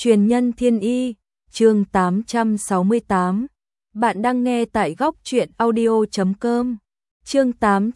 Truyền nhân thiên y, chương 868. Bạn đang nghe tại góc truyện audio.com. Chương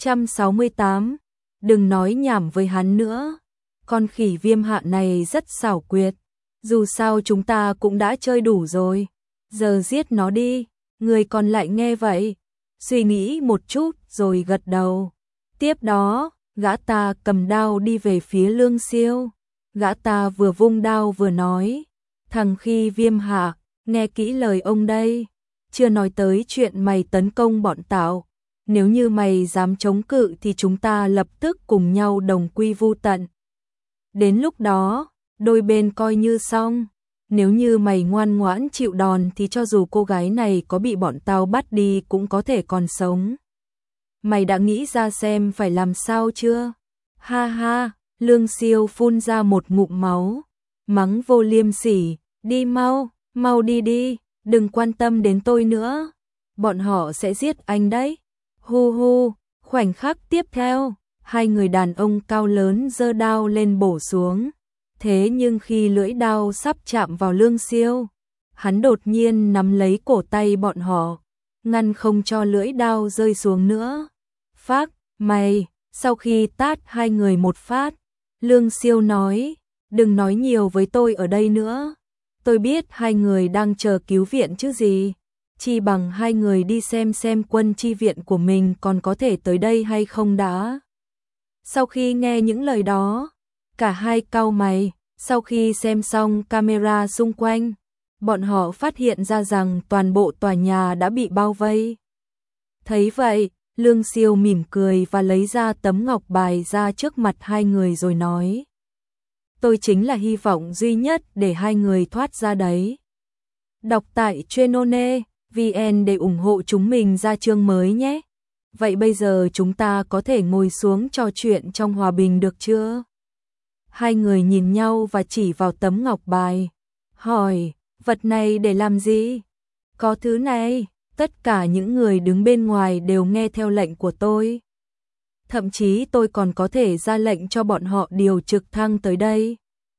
868. Đừng nói nhảm với hắn nữa. Con khỉ Viêm Hạ này rất xảo quyệt. Dù sao chúng ta cũng đã chơi đủ rồi. Giờ giết nó đi. Người còn lại nghe vậy, suy nghĩ một chút rồi gật đầu. Tiếp đó, gã ta cầm đao đi về phía Lương Siêu. Gã ta vừa vung đao vừa nói, thằng khi Viêm Hạ, nghe kỹ lời ông đây, chưa nói tới chuyện mày tấn công bọn tao. Nếu như mày dám chống cự thì chúng ta lập tức cùng nhau đồng quy vu tận. Đến lúc đó, đôi bên coi như xong. Nếu như mày ngoan ngoãn chịu đòn thì cho dù cô gái này có bị bọn tao bắt đi cũng có thể còn sống. Mày đã nghĩ ra xem phải làm sao chưa? Ha ha, Lương Siêu phun ra một ngụm máu, mắng Vô Liêm Sỉ, đi mau, mau đi đi, đừng quan tâm đến tôi nữa. Bọn họ sẽ giết anh đấy. Hu hu, khoảnh khắc tiếp theo, hai người đàn ông cao lớn giơ đao lên bổ xuống. Thế nhưng khi lưỡi đao sắp chạm vào Lương Siêu, hắn đột nhiên nắm lấy cổ tay bọn họ, ngăn không cho lưỡi đao rơi xuống nữa. Phác, mày, sau khi tát hai người một phát, Lương Siêu nói, đừng nói nhiều với tôi ở đây nữa. Tôi biết hai người đang chờ cứu viện chứ gì. Chi bằng hai người đi xem quân chi viện của mình còn có thể tới đây hay không đã. Sau khi nghe những lời đó, cả hai cau mày. Sau khi xem xong camera xung quanh, bọn họ phát hiện ra rằng toàn bộ tòa nhà đã bị bao vây. Thấy vậy, Lương Siêu mỉm cười và lấy ra tấm ngọc bài ra trước mặt hai người rồi nói, tôi chính là hy vọng duy nhất để hai người thoát ra đấy. Đọc tại Trenone.vn để ủng hộ chúng mình ra chương mới nhé. Vậy bây giờ chúng ta có thể ngồi xuống trò chuyện trong hòa bình được chưa? Hai người nhìn nhau và chỉ vào tấm ngọc bài, hỏi, vật này để làm gì? Có thứ này, tất cả những người đứng bên ngoài đều nghe theo lệnh của tôi. Thậm chí tôi còn có thể ra lệnh cho bọn họ điều trực thăng tới đây.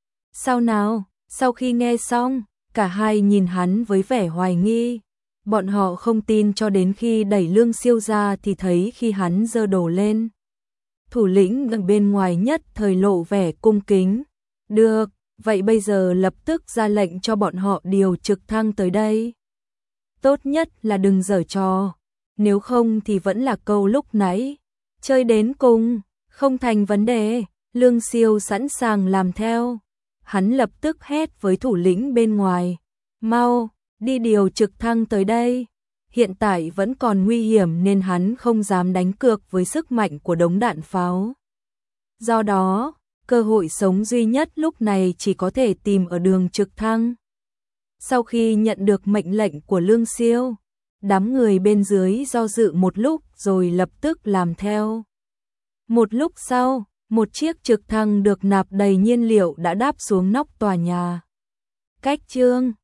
Sao nào? Sau khi nghe xong, cả hai nhìn hắn với vẻ hoài nghi. Bọn họ không tin cho đến khi đẩy Lương Siêu ra thì thấy khi hắn giơ đồ lên. Thủ lĩnh ở bên ngoài nhất thời lộ vẻ cung kính. Được, vậy bây giờ lập tức ra lệnh cho bọn họ điều trực thăng tới đây. Tốt nhất là đừng giở trò, nếu không thì vẫn là câu lúc nãy. Chơi đến cùng, không thành vấn đề. Lương Siêu sẵn sàng làm theo. Hắn lập tức hét với thủ lĩnh bên ngoài, mau, đi điều trực thăng tới đây. Hiện tại vẫn còn nguy hiểm nên hắn không dám đánh cược với sức mạnh của đống đạn pháo. Do đó, cơ hội sống duy nhất lúc này chỉ có thể tìm ở đường trực thăng. Sau khi nhận được mệnh lệnh của Lương Siêu, đám người bên dưới do dự một lúc rồi lập tức làm theo. Một lúc sau, một chiếc trực thăng được nạp đầy nhiên liệu đã đáp xuống nóc tòa nhà. Cách chương